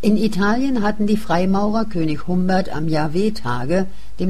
In Italien hatten die Freimaurer König Humbert am Jahwe-Tage, dem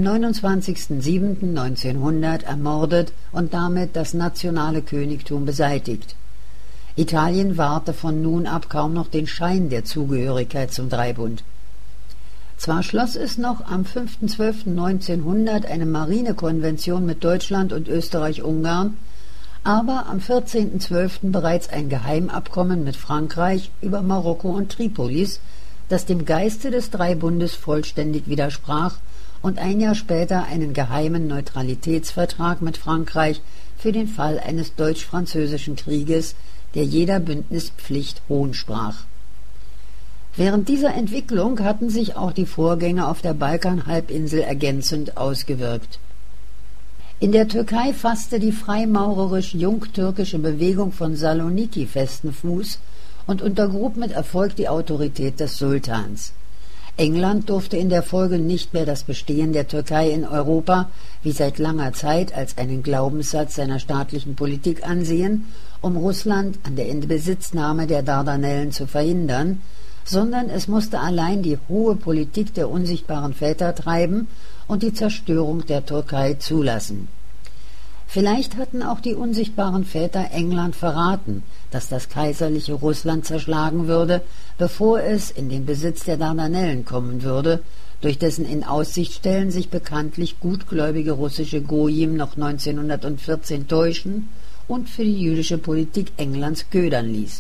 29.07.1900, ermordet und damit das nationale Königtum beseitigt. Italien wahrte von nun ab kaum noch den Schein der Zugehörigkeit zum Dreibund. Zwar schloss es noch am 5.12.1900 eine Marinekonvention mit Deutschland und Österreich-Ungarn, aber am 14.12. bereits ein Geheimabkommen mit Frankreich über Marokko und Tripolis, das dem Geiste des Dreibundes vollständig widersprach, und ein Jahr später einen geheimen Neutralitätsvertrag mit Frankreich für den Fall eines deutsch-französischen Krieges, der jeder Bündnispflicht Hohn sprach. Während dieser Entwicklung hatten sich auch die Vorgänge auf der Balkanhalbinsel ergänzend ausgewirkt. In der Türkei fasste die freimaurerisch-jungtürkische Bewegung von Saloniki festen Fuß und untergrub mit Erfolg die Autorität des Sultans. England durfte in der Folge nicht mehr das Bestehen der Türkei in Europa wie seit langer Zeit als einen Glaubenssatz seiner staatlichen Politik ansehen, um Russland an der Inbesitznahme der Dardanellen zu verhindern, sondern es musste allein die hohe Politik der unsichtbaren Väter treiben und die Zerstörung der Türkei zulassen. Vielleicht hatten auch die unsichtbaren Väter England verraten, dass das kaiserliche Russland zerschlagen würde, bevor es in den Besitz der Dardanellen kommen würde, durch dessen Inaussichtstellen sich bekanntlich gutgläubige russische Gojim noch 1914 täuschen und für die jüdische Politik Englands ködern ließ.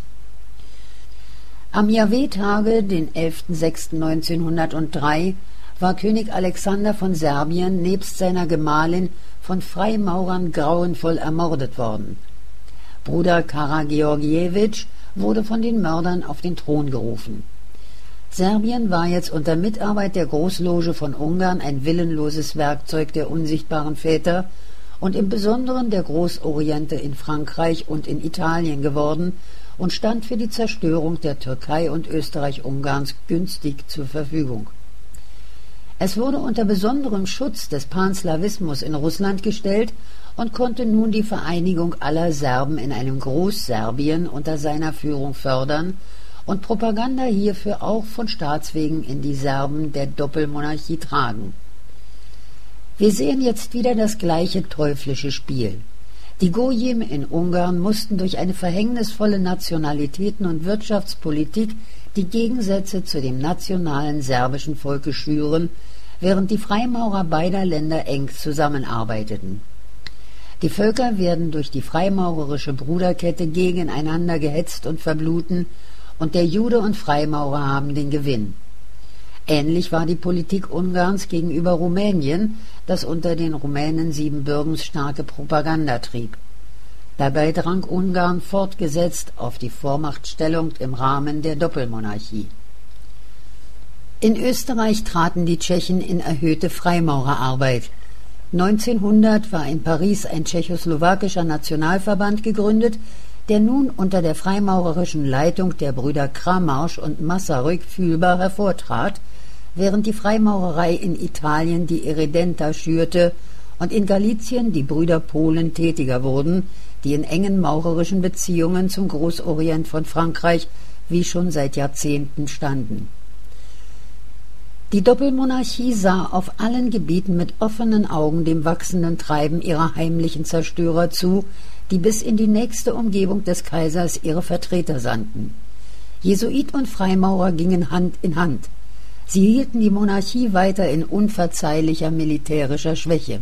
Am Jahwe-Tage, den 11.06.1903, war König Alexander von Serbien nebst seiner Gemahlin von Freimaurern grauenvoll ermordet worden. Bruder Karageorgiewitsch wurde von den Mördern auf den Thron gerufen. Serbien war jetzt unter Mitarbeit der Großloge von Ungarn ein willenloses Werkzeug der unsichtbaren Väter und im Besonderen der Großoriente in Frankreich und in Italien geworden und stand für die Zerstörung der Türkei und Österreich-Ungarns günstig zur Verfügung. Es wurde unter besonderem Schutz des Panslawismus in Russland gestellt und konnte nun die Vereinigung aller Serben in einem Großserbien unter seiner Führung fördern und Propaganda hierfür auch von Staatswegen in die Serben der Doppelmonarchie tragen. Wir sehen jetzt wieder das gleiche teuflische Spiel. Die Gojim in Ungarn mussten durch eine verhängnisvolle Nationalitäten- und Wirtschaftspolitik die Gegensätze zu dem nationalen serbischen Volke schüren, während die Freimaurer beider Länder eng zusammenarbeiteten. Die Völker werden durch die freimaurerische Bruderkette gegeneinander gehetzt und verbluten, und der Jude und Freimaurer haben den Gewinn. Ähnlich war die Politik Ungarns gegenüber Rumänien, das unter den Rumänen Siebenbürgens starke Propaganda trieb. Dabei drang Ungarn fortgesetzt auf die Vormachtstellung im Rahmen der Doppelmonarchie. In Österreich traten die Tschechen in erhöhte Freimaurerarbeit. 1900 war in Paris ein tschechoslowakischer Nationalverband gegründet, der nun unter der freimaurerischen Leitung der Brüder Kramarsch und Masaryk fühlbar hervortrat, während die Freimaurerei in Italien die Irredenta schürte und in Galizien die Brüder Polen tätiger wurden, die in engen maurerischen Beziehungen zum Großorient von Frankreich wie schon seit Jahrzehnten standen. Die Doppelmonarchie sah auf allen Gebieten mit offenen Augen dem wachsenden Treiben ihrer heimlichen Zerstörer zu, die bis in die nächste Umgebung des Kaisers ihre Vertreter sandten. Jesuit und Freimaurer gingen Hand in Hand. Sie hielten die Monarchie weiter in unverzeihlicher militärischer Schwäche.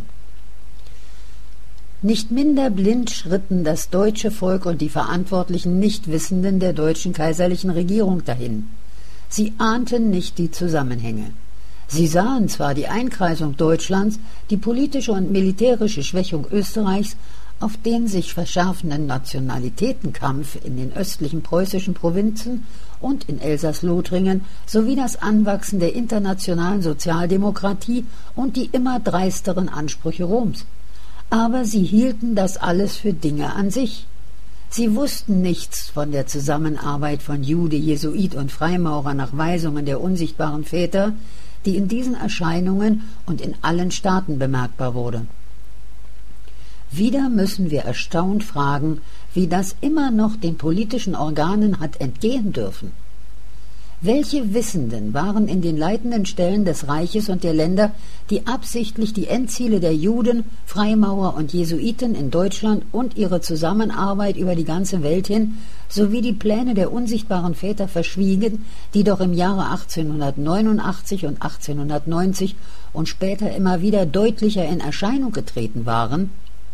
Nicht minder blind schritten das deutsche Volk und die verantwortlichen Nichtwissenden der deutschen kaiserlichen Regierung dahin. Sie ahnten nicht die Zusammenhänge. Sie sahen zwar die Einkreisung Deutschlands, die politische und militärische Schwächung Österreichs, auf den sich verschärfenden Nationalitätenkampf in den östlichen preußischen Provinzen und in Elsass-Lothringen sowie das Anwachsen der internationalen Sozialdemokratie und die immer dreisteren Ansprüche Roms. Aber sie hielten das alles für Dinge an sich. Sie wussten nichts von der Zusammenarbeit von Jude, Jesuit und Freimaurer nach Weisungen der unsichtbaren Väter, die in diesen Erscheinungen und in allen Staaten bemerkbar wurde. Wieder müssen wir erstaunt fragen, wie das immer noch den politischen Organen hat entgehen dürfen. Welche Wissenden waren in den leitenden Stellen des Reiches und der Länder, die absichtlich die Endziele der Juden, Freimaurer und Jesuiten in Deutschland und ihre Zusammenarbeit über die ganze Welt hin sowie die Pläne der unsichtbaren Väter verschwiegen, die doch im Jahre 1889 und 1890 und später immer wieder deutlicher in Erscheinung getreten waren?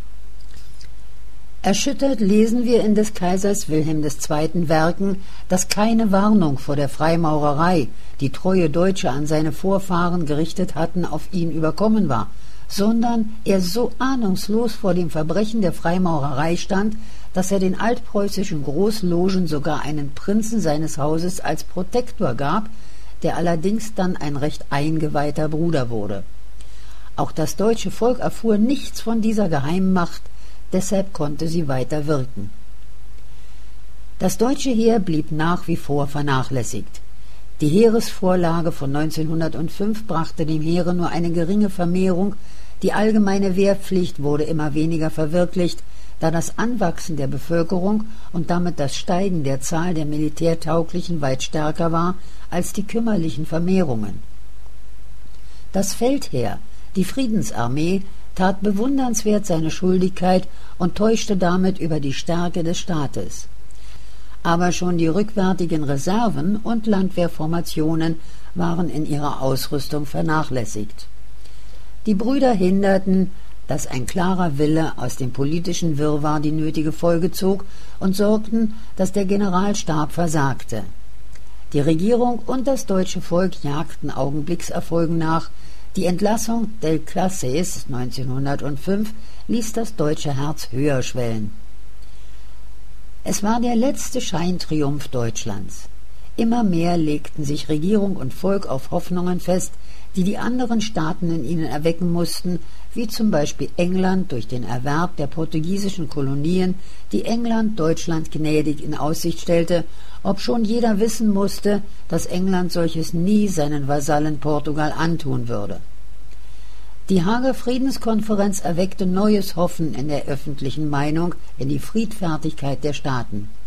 Erschüttert lesen wir in des Kaisers Wilhelm II. Werken, dass keine Warnung vor der Freimaurerei, die treue Deutsche an seine Vorfahren gerichtet hatten, auf ihn überkommen war, sondern er so ahnungslos vor dem Verbrechen der Freimaurerei stand, dass er den altpreußischen Großlogen sogar einen Prinzen seines Hauses als Protektor gab, der allerdings dann ein recht eingeweihter Bruder wurde. Auch das deutsche Volk erfuhr nichts von dieser Geheimmacht, deshalb konnte sie weiter wirken. Das deutsche Heer blieb nach wie vor vernachlässigt. Die Heeresvorlage von 1905 brachte dem Heere nur eine geringe Vermehrung, die allgemeine Wehrpflicht wurde immer weniger verwirklicht, da das Anwachsen der Bevölkerung und damit das Steigen der Zahl der Militärtauglichen weit stärker war als die kümmerlichen Vermehrungen. Das Feldheer, die Friedensarmee, tat bewundernswert seine Schuldigkeit und täuschte damit über die Stärke des Staates. Aber schon die rückwärtigen Reserven und Landwehrformationen waren in ihrer Ausrüstung vernachlässigt. Die Brüder hinderten, dass ein klarer Wille aus dem politischen Wirrwarr die nötige Folge zog und sorgten, dass der Generalstab versagte. Die Regierung und das deutsche Volk jagten Augenblickserfolgen nach. Die Entlassung del Classes 1905 ließ das deutsche Herz höher schwellen. Es war der letzte Scheintriumph Deutschlands. Immer mehr legten sich Regierung und Volk auf Hoffnungen fest, die die anderen Staaten in ihnen erwecken mussten, wie zum Beispiel England durch den Erwerb der portugiesischen Kolonien, die England Deutschland gnädig in Aussicht stellte, obschon jeder wissen musste, dass England solches nie seinen Vasallen Portugal antun würde. Die Haager Friedenskonferenz erweckte neues Hoffen in der öffentlichen Meinung in die Friedfertigkeit der Staaten.